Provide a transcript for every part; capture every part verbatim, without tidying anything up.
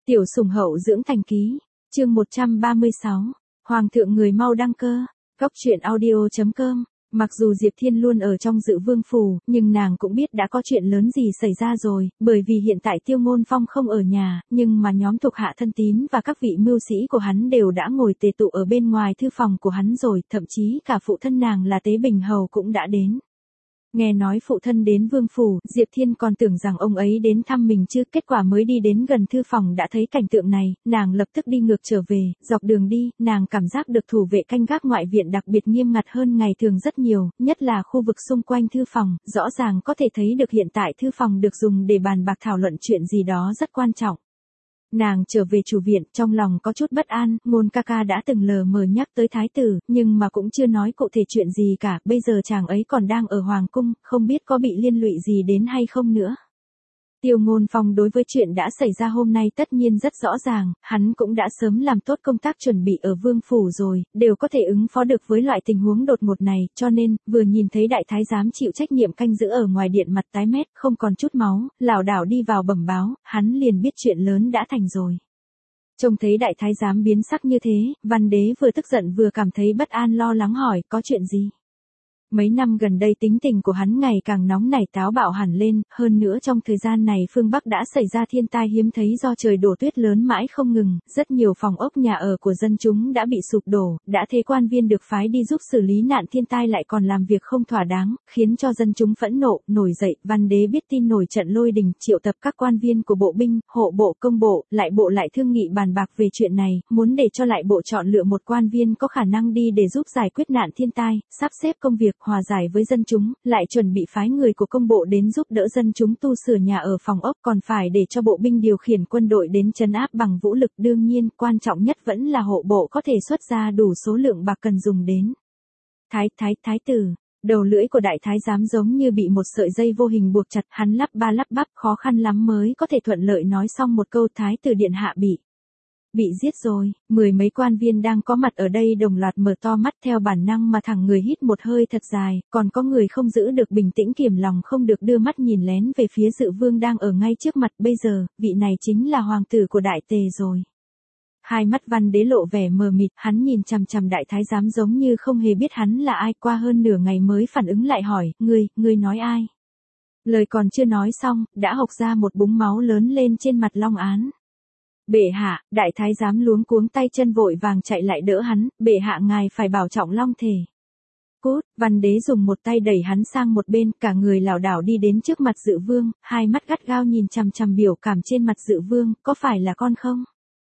Tiểu sủng hậu dưỡng thành ký, chương một trăm ba mươi sáu, Hoàng thượng người mau đăng cơ, góc truyện audio.com. Mặc dù Diệp Thiên luôn ở trong Dự Vương phủ, nhưng nàng cũng biết đã có chuyện lớn gì xảy ra rồi, bởi vì hiện tại Tiêu Ngôn Phong không ở nhà, nhưng mà nhóm thuộc hạ thân tín và các vị mưu sĩ của hắn đều đã ngồi tề tụ ở bên ngoài thư phòng của hắn rồi, thậm chí cả phụ thân nàng là Tế Bình Hầu cũng đã đến. Nghe nói phụ thân đến Vương phủ, Diệp Thiên còn tưởng rằng ông ấy đến thăm mình chứ, kết quả mới đi đến gần thư phòng đã thấy cảnh tượng này, nàng lập tức đi ngược trở về, dọc đường đi, nàng cảm giác được thủ vệ canh gác ngoại viện đặc biệt nghiêm ngặt hơn ngày thường rất nhiều, nhất là khu vực xung quanh thư phòng, rõ ràng có thể thấy được hiện tại thư phòng được dùng để bàn bạc thảo luận chuyện gì đó rất quan trọng. Nàng trở về chủ viện, trong lòng có chút bất an, Ngôn ca ca đã từng lờ mờ nhắc tới thái tử, nhưng mà cũng chưa nói cụ thể chuyện gì cả, bây giờ chàng ấy còn đang ở hoàng cung, không biết có bị liên lụy gì đến hay không nữa. Tiêu Ngôn Phong đối với chuyện đã xảy ra hôm nay tất nhiên rất rõ ràng, hắn cũng đã sớm làm tốt công tác chuẩn bị ở Vương phủ rồi, đều có thể ứng phó được với loại tình huống đột ngột này, cho nên, vừa nhìn thấy đại thái giám chịu trách nhiệm canh giữ ở ngoài điện mặt tái mét, không còn chút máu, lảo đảo đi vào bẩm báo, hắn liền biết chuyện lớn đã thành rồi. Trông thấy đại thái giám biến sắc như thế, Văn đế vừa tức giận vừa cảm thấy bất an lo lắng hỏi, có chuyện gì? Mấy năm gần đây tính tình của hắn ngày càng nóng nảy táo bạo hẳn lên, hơn nữa trong thời gian này phương Bắc đã xảy ra thiên tai hiếm thấy do trời đổ tuyết lớn mãi không ngừng, rất nhiều phòng ốc nhà ở của dân chúng đã bị sụp đổ, đã thế quan viên được phái đi giúp xử lý nạn thiên tai lại còn làm việc không thỏa đáng, khiến cho dân chúng phẫn nộ, nổi dậy. Văn đế biết tin nổi trận lôi đình, triệu tập các quan viên của bộ binh, hộ bộ, công bộ, lại bộ lại thương nghị bàn bạc về chuyện này, muốn để cho lại bộ chọn lựa một quan viên có khả năng đi để giúp giải quyết nạn thiên tai, sắp xếp công việc, hòa giải với dân chúng, lại chuẩn bị phái người của công bộ đến giúp đỡ dân chúng tu sửa nhà ở phòng ốc, còn phải để cho bộ binh điều khiển quân đội đến trấn áp bằng vũ lực. Đương nhiên, quan trọng nhất vẫn là hộ bộ có thể xuất ra đủ số lượng bạc cần dùng đến. Thái, thái, thái tử, đầu lưỡi của đại thái giám giống như bị một sợi dây vô hình buộc chặt, hắn lắp ba lắp bắp khó khăn lắm mới có thể thuận lợi nói xong một câu thái tử điện hạ bị. Bị giết rồi, mười mấy quan viên đang có mặt ở đây đồng loạt mở to mắt theo bản năng mà thẳng người hít một hơi thật dài, còn có người không giữ được bình tĩnh kiềm lòng không được đưa mắt nhìn lén về phía Dự Vương đang ở ngay trước mặt. Bây giờ, vị này chính là hoàng tử của Đại Tề rồi. Hai mắt Văn đế lộ vẻ mờ mịt, hắn nhìn chằm chằm đại thái giám giống như không hề biết hắn là ai, qua hơn nửa ngày mới phản ứng lại hỏi, ngươi, ngươi nói ai? Lời còn chưa nói xong, đã hộc ra một búng máu lớn lên trên mặt Long Án. Bệ hạ, đại thái giám luống cuống tay chân vội vàng chạy lại đỡ hắn, bệ hạ ngài phải bảo trọng long thể. Cút, Văn đế dùng một tay đẩy hắn sang một bên, cả người lảo đảo đi đến trước mặt Dự Vương, hai mắt gắt gao nhìn chằm chằm biểu cảm trên mặt Dự Vương, có phải là con không?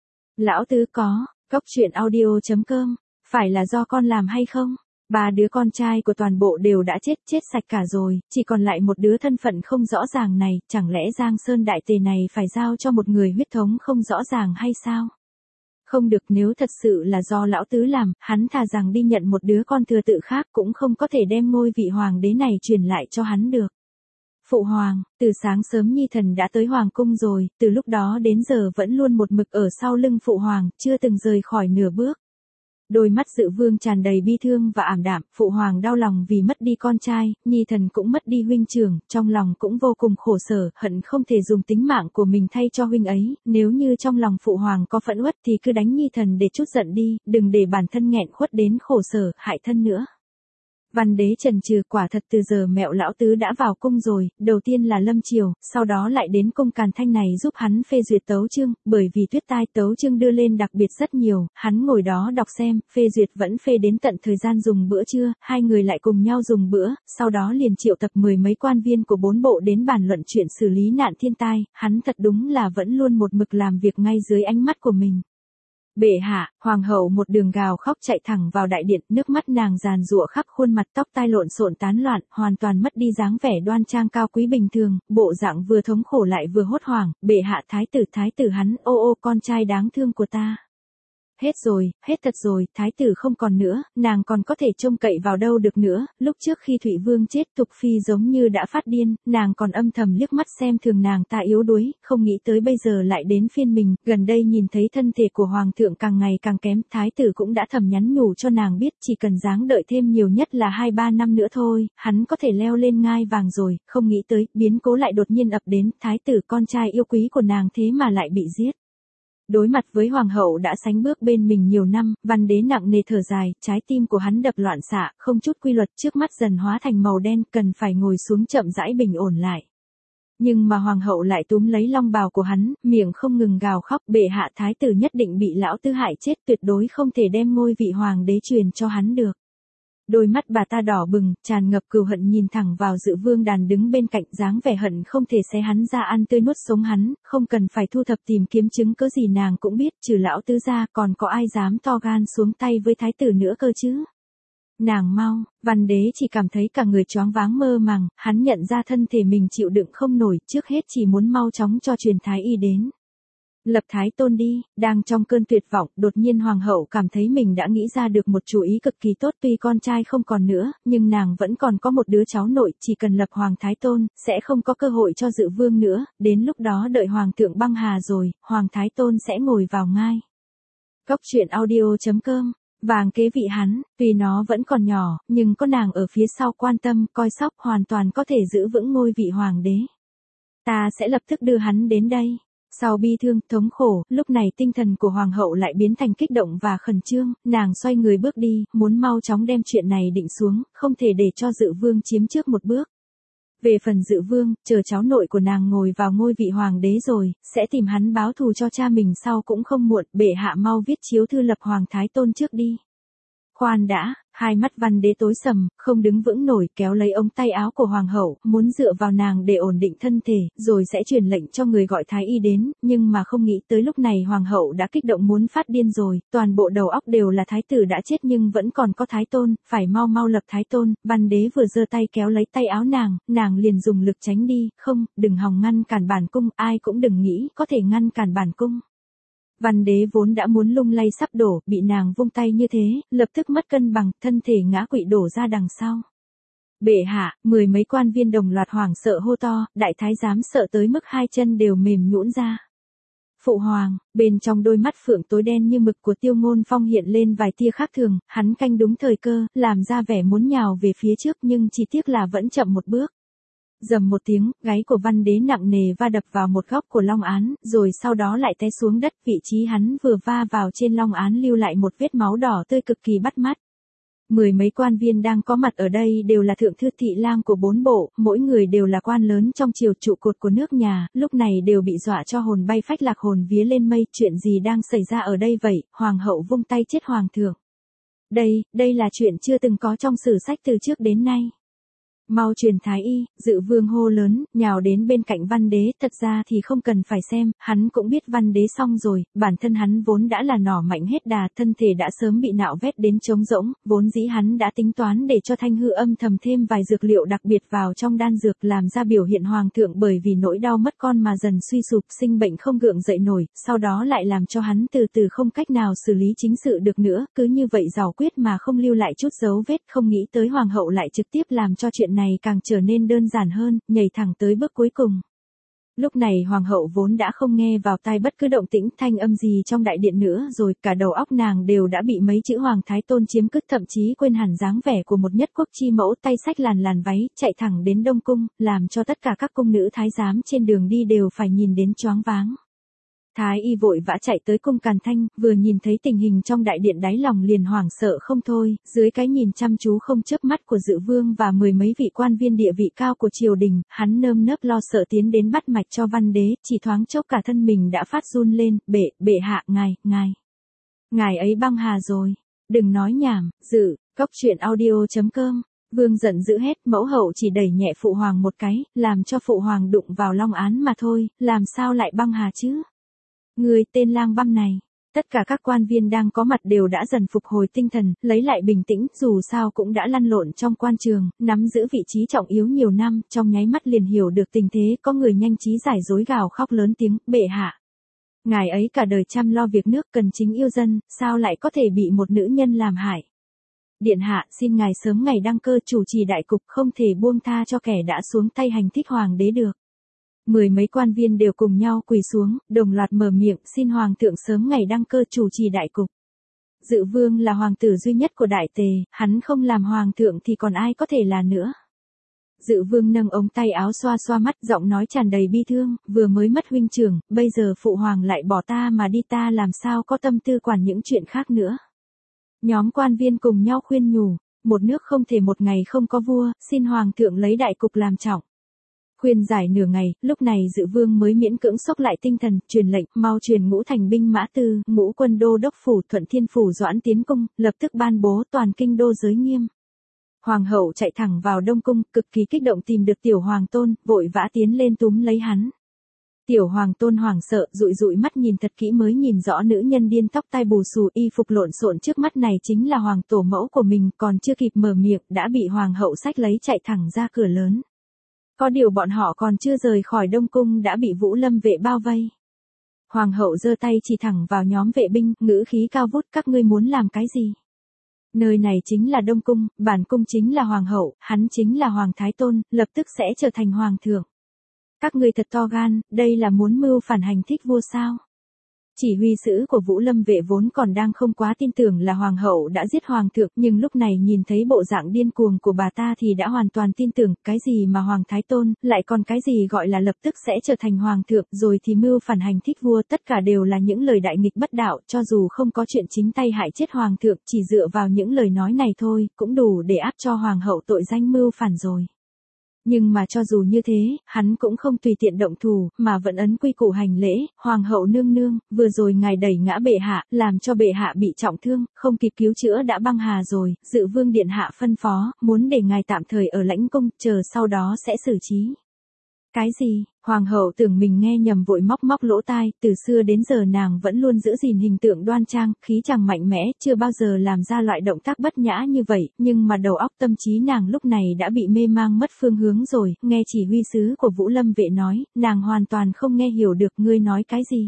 Lão tứ có, góc truyện audio.com, phải là do con làm hay không? Ba đứa con trai của toàn bộ đều đã chết, chết sạch cả rồi, chỉ còn lại một đứa thân phận không rõ ràng này, chẳng lẽ Giang Sơn Đại Tề này phải giao cho một người huyết thống không rõ ràng hay sao? Không được, nếu thật sự là do lão tứ làm, hắn thà rằng đi nhận một đứa con thừa tự khác cũng không có thể đem ngôi vị hoàng đế này truyền lại cho hắn được. Phụ hoàng, từ sáng sớm Nhi thần đã tới hoàng cung rồi, từ lúc đó đến giờ vẫn luôn một mực ở sau lưng phụ hoàng, chưa từng rời khỏi nửa bước. Đôi mắt Dự Vương tràn đầy bi thương và ảm đạm, phụ hoàng đau lòng vì mất đi con trai, Nhi thần cũng mất đi huynh trưởng, trong lòng cũng vô cùng khổ sở, hận không thể dùng tính mạng của mình thay cho huynh ấy, nếu như trong lòng phụ hoàng có phẫn uất thì cứ đánh Nhi thần để chút giận đi, đừng để bản thân nghẹn khuất đến khổ sở, hại thân nữa. Văn đế chần chừ, quả thật từ giờ mẹo lão tứ đã vào cung rồi, đầu tiên là lâm triều, sau đó lại đến cung Càn Thanh này giúp hắn phê duyệt tấu chương, bởi vì tuyết tai tấu chương đưa lên đặc biệt rất nhiều, hắn ngồi đó đọc xem, phê duyệt vẫn phê đến tận thời gian dùng bữa trưa, hai người lại cùng nhau dùng bữa, sau đó liền triệu tập mười mấy quan viên của bốn bộ đến bàn luận chuyện xử lý nạn thiên tai, hắn thật đúng là vẫn luôn một mực làm việc ngay dưới ánh mắt của mình. Bệ hạ, hoàng hậu một đường gào khóc chạy thẳng vào đại điện, nước mắt nàng giàn giụa khắp khuôn mặt, tóc tai lộn xộn tán loạn, hoàn toàn mất đi dáng vẻ đoan trang cao quý bình thường, bộ dạng vừa thống khổ lại vừa hốt hoảng. Bệ hạ, thái tử, thái tử hắn, ô ô con trai đáng thương của ta. Hết rồi, hết thật rồi, thái tử không còn nữa, nàng còn có thể trông cậy vào đâu được nữa, lúc trước khi Thụy Vương chết Tục Phi giống như đã phát điên, nàng còn âm thầm liếc mắt xem thường nàng ta yếu đuối, không nghĩ tới bây giờ lại đến phiên mình, gần đây nhìn thấy thân thể của Hoàng thượng càng ngày càng kém, thái tử cũng đã thầm nhắn nhủ cho nàng biết chỉ cần dáng đợi thêm nhiều nhất là hai ba năm nữa thôi, hắn có thể leo lên ngai vàng rồi, không nghĩ tới, biến cố lại đột nhiên ập đến, thái tử con trai yêu quý của nàng thế mà lại bị giết. Đối mặt với hoàng hậu đã sánh bước bên mình nhiều năm, văn đế nặng nề thở dài, trái tim của hắn đập loạn xạ, không chút quy luật, trước mắt dần hóa thành màu đen, cần phải ngồi xuống chậm rãi bình ổn lại. Nhưng mà hoàng hậu lại túm lấy long bào của hắn, miệng không ngừng gào khóc, bệ hạ thái tử nhất định bị lão tư hại chết, tuyệt đối không thể đem ngôi vị hoàng đế truyền cho hắn được. Đôi mắt bà ta đỏ bừng, tràn ngập cừu hận nhìn thẳng vào Dự Vương Đàn đứng bên cạnh, dáng vẻ hận không thể xé hắn ra ăn tươi nuốt sống hắn, không cần phải thu thập tìm kiếm chứng cớ gì nàng cũng biết, trừ lão tứ ra còn có ai dám to gan xuống tay với thái tử nữa cơ chứ. Nàng mau, văn đế chỉ cảm thấy cả người choáng váng mơ màng, hắn nhận ra thân thể mình chịu đựng không nổi, trước hết chỉ muốn mau chóng cho truyền thái y đến. Lập thái tôn đi, đang trong cơn tuyệt vọng, đột nhiên hoàng hậu cảm thấy mình đã nghĩ ra được một chủ ý cực kỳ tốt, tuy con trai không còn nữa, nhưng nàng vẫn còn có một đứa cháu nội, chỉ cần lập hoàng thái tôn, sẽ không có cơ hội cho Dự Vương nữa, đến lúc đó đợi hoàng thượng băng hà rồi, hoàng thái tôn sẽ ngồi vào ngai. Góc truyện audio chấm com. Vàng kế vị hắn, tuy nó vẫn còn nhỏ, nhưng có nàng ở phía sau quan tâm, coi sóc, hoàn toàn có thể giữ vững ngôi vị hoàng đế. Ta sẽ lập tức đưa hắn đến đây. Sau bi thương, thống khổ, lúc này tinh thần của hoàng hậu lại biến thành kích động và khẩn trương, nàng xoay người bước đi, muốn mau chóng đem chuyện này định xuống, không thể để cho Dự Vương chiếm trước một bước. Về phần Dự Vương, chờ cháu nội của nàng ngồi vào ngôi vị hoàng đế rồi, sẽ tìm hắn báo thù cho cha mình sau cũng không muộn, bệ hạ mau viết chiếu thư lập hoàng thái tôn trước đi. Khoan đã, hai mắt văn đế tối sầm, không đứng vững nổi, kéo lấy ống tay áo của hoàng hậu, muốn dựa vào nàng để ổn định thân thể, rồi sẽ truyền lệnh cho người gọi thái y đến, nhưng mà không nghĩ tới lúc này hoàng hậu đã kích động muốn phát điên rồi, toàn bộ đầu óc đều là thái tử đã chết nhưng vẫn còn có thái tôn, phải mau mau lập thái tôn, văn đế vừa giơ tay kéo lấy tay áo nàng, nàng liền dùng lực tránh đi, không, đừng hòng ngăn cản bản cung, ai cũng đừng nghĩ có thể ngăn cản bản cung. Văn đế vốn đã muốn lung lay sắp đổ, bị nàng vung tay như thế, lập tức mất cân bằng, thân thể ngã quỵ đổ ra đằng sau. Bệ hạ, mười mấy quan viên đồng loạt hoảng sợ hô to, đại thái giám sợ tới mức hai chân đều mềm nhũn ra. Phụ hoàng, bên trong đôi mắt phượng tối đen như mực của Tiêu Ngôn Phong hiện lên vài tia khác thường, hắn canh đúng thời cơ, làm ra vẻ muốn nhào về phía trước nhưng chỉ tiếc là vẫn chậm một bước. Dầm một tiếng, gáy của văn đế nặng nề va đập vào một góc của long án, rồi sau đó lại té xuống đất, vị trí hắn vừa va vào trên long án lưu lại một vết máu đỏ tươi cực kỳ bắt mắt. Mười mấy quan viên đang có mặt ở đây đều là thượng thư thị lang của bốn bộ, mỗi người đều là quan lớn trong triều trụ cột của nước nhà, lúc này đều bị dọa cho hồn bay phách lạc hồn vía lên mây, chuyện gì đang xảy ra ở đây vậy, hoàng hậu vung tay chết hoàng thượng. Đây, đây là chuyện chưa từng có trong sử sách từ trước đến nay. Mau truyền thái y, Dự Vương hô lớn, nhào đến bên cạnh văn đế, thật ra thì không cần phải xem, hắn cũng biết văn đế xong rồi, bản thân hắn vốn đã là nỏ mạnh hết đà, thân thể đã sớm bị nạo vét đến trống rỗng, vốn dĩ hắn đã tính toán để cho Thanh Hư âm thầm thêm vài dược liệu đặc biệt vào trong đan dược làm ra biểu hiện hoàng thượng bởi vì nỗi đau mất con mà dần suy sụp sinh bệnh không gượng dậy nổi, sau đó lại làm cho hắn từ từ không cách nào xử lý chính sự được nữa, cứ như vậy giàu quyết mà không lưu lại chút dấu vết, không nghĩ tới hoàng hậu lại trực tiếp làm cho chuyện này càng trở nên đơn giản hơn, nhảy thẳng tới bước cuối cùng. Lúc này hoàng hậu vốn đã không nghe vào tai bất cứ động tĩnh thanh âm gì trong đại điện nữa rồi, cả đầu óc nàng đều đã bị mấy chữ hoàng thái tôn chiếm cứ, thậm chí quên hẳn dáng vẻ của một nhất quốc chi mẫu, tay xách làn làn váy, chạy thẳng đến Đông Cung, làm cho tất cả các cung nữ thái giám trên đường đi đều phải nhìn đến choáng váng. Thái y vội vã chạy tới cung Càn Thanh, vừa nhìn thấy tình hình trong đại điện đáy lòng liền hoảng sợ không thôi, dưới cái nhìn chăm chú không chớp mắt của Dự Vương và mười mấy vị quan viên địa vị cao của triều đình, hắn nơm nớp lo sợ tiến đến bắt mạch cho văn đế, chỉ thoáng chốc cả thân mình đã phát run lên, bệ, bệ hạ, ngài, ngài. Ngài ấy băng hà rồi, đừng nói nhảm, Dự, góc truyện audio chấm com. Vương giận dữ hết, mẫu hậu chỉ đẩy nhẹ phụ hoàng một cái, làm cho phụ hoàng đụng vào long án mà thôi, làm sao lại băng hà chứ? Người tên lang băm này, tất cả các quan viên đang có mặt đều đã dần phục hồi tinh thần, lấy lại bình tĩnh, dù sao cũng đã lăn lộn trong quan trường, nắm giữ vị trí trọng yếu nhiều năm, trong nháy mắt liền hiểu được tình thế, có người nhanh trí giải dối gào khóc lớn tiếng, bệ hạ. Ngài ấy cả đời chăm lo việc nước cần chính yêu dân, sao lại có thể bị một nữ nhân làm hại? Điện hạ, xin ngài sớm ngày đăng cơ chủ trì đại cục, không thể buông tha cho kẻ đã xuống tay hành thích hoàng đế được. Mười mấy quan viên đều cùng nhau quỳ xuống, đồng loạt mở miệng, xin hoàng thượng sớm ngày đăng cơ chủ trì đại cục. Dự Vương là hoàng tử duy nhất của đại tề, hắn không làm hoàng thượng thì còn ai có thể là nữa. Dự vương nâng ống tay áo xoa xoa mắt, giọng nói tràn đầy bi thương, vừa mới mất huynh trưởng, bây giờ phụ hoàng lại bỏ ta mà đi, ta làm sao có tâm tư quản những chuyện khác nữa. Nhóm quan viên cùng nhau khuyên nhủ, một nước không thể một ngày không có vua, xin hoàng thượng lấy đại cục làm trọng. Khuyên giải nửa ngày, lúc này Dự vương mới miễn cưỡng xốc lại tinh thần, truyền lệnh, mau truyền ngũ thành binh mã tư, ngũ quân đô đốc phủ, thuận thiên phủ doãn tiến cung, lập tức ban bố toàn kinh đô giới nghiêm. Hoàng hậu chạy thẳng vào Đông cung, cực kỳ kích động tìm được tiểu hoàng tôn, vội vã tiến lên túm lấy hắn. Tiểu hoàng tôn hoảng sợ, dụi dụi mắt nhìn thật kỹ mới nhìn rõ nữ nhân điên tóc tai bù xù y phục lộn xộn trước mắt này chính là hoàng tổ mẫu của mình, còn chưa kịp mở miệng đã bị hoàng hậu xách lấy chạy thẳng ra cửa lớn. Có điều bọn họ còn chưa rời khỏi Đông cung đã bị Vũ Lâm vệ bao vây. Hoàng hậu giơ tay chỉ thẳng vào nhóm vệ binh, ngữ khí cao vút, các ngươi muốn làm cái gì? Nơi này chính là Đông cung, bản cung chính là hoàng hậu, hắn chính là hoàng thái tôn, lập tức sẽ trở thành hoàng thượng. Các ngươi thật to gan, đây là muốn mưu phản hành thích vua sao? Chỉ huy sứ của Vũ Lâm vệ vốn còn đang không quá tin tưởng là hoàng hậu đã giết hoàng thượng, nhưng lúc này nhìn thấy bộ dạng điên cuồng của bà ta thì đã hoàn toàn tin tưởng, cái gì mà hoàng thái tôn, lại còn cái gì gọi là lập tức sẽ trở thành hoàng thượng, rồi thì mưu phản hành thích vua, tất cả đều là những lời đại nghịch bất đạo, cho dù không có chuyện chính tay hại chết hoàng thượng, chỉ dựa vào những lời nói này thôi, cũng đủ để áp cho hoàng hậu tội danh mưu phản rồi. Nhưng mà cho dù như thế, hắn cũng không tùy tiện động thủ, mà vẫn ấn quy củ hành lễ, hoàng hậu nương nương, vừa rồi ngài đẩy ngã bệ hạ, làm cho bệ hạ bị trọng thương, không kịp cứu chữa đã băng hà rồi, Dự vương điện hạ phân phó, muốn để ngài tạm thời ở lãnh cung, chờ sau đó sẽ xử trí. Cái gì? Hoàng hậu tưởng mình nghe nhầm vội móc móc lỗ tai, từ xưa đến giờ nàng vẫn luôn giữ gìn hình tượng đoan trang, khí chàng mạnh mẽ, chưa bao giờ làm ra loại động tác bất nhã như vậy, nhưng mà đầu óc tâm trí nàng lúc này đã bị mê mang mất phương hướng rồi, nghe chỉ huy sứ của Vũ Lâm vệ nói, nàng hoàn toàn không nghe hiểu được ngươi nói cái gì.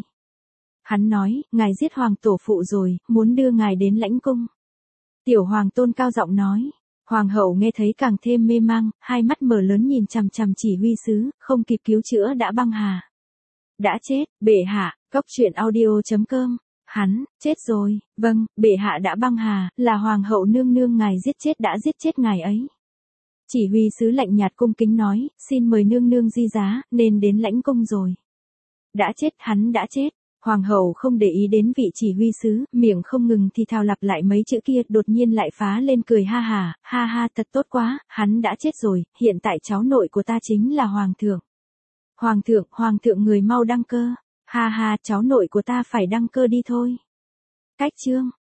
Hắn nói, ngài giết hoàng tổ phụ rồi, muốn đưa ngài đến lãnh cung. Tiểu hoàng tôn cao giọng nói. Hoàng hậu nghe thấy càng thêm mê mang, hai mắt mở lớn nhìn chằm chằm chỉ huy sứ, không kịp cứu chữa đã băng hà. Đã chết, bệ hạ, cốc truyện audio chấm com. Hắn, chết rồi, vâng, bệ hạ đã băng hà, là hoàng hậu nương nương ngài giết chết đã giết chết ngài ấy. Chỉ huy sứ lạnh nhạt cung kính nói, xin mời nương nương di giá, nên đến lãnh cung rồi. Đã chết, hắn đã chết. Hoàng hậu không để ý đến vị chỉ huy sứ, miệng không ngừng thì thào lặp lại mấy chữ kia, đột nhiên lại phá lên cười ha hà, ha ha thật tốt quá, hắn đã chết rồi, hiện tại cháu nội của ta chính là hoàng thượng. Hoàng thượng, hoàng thượng người mau đăng cơ, ha ha cháu nội của ta phải đăng cơ đi thôi. Cách chương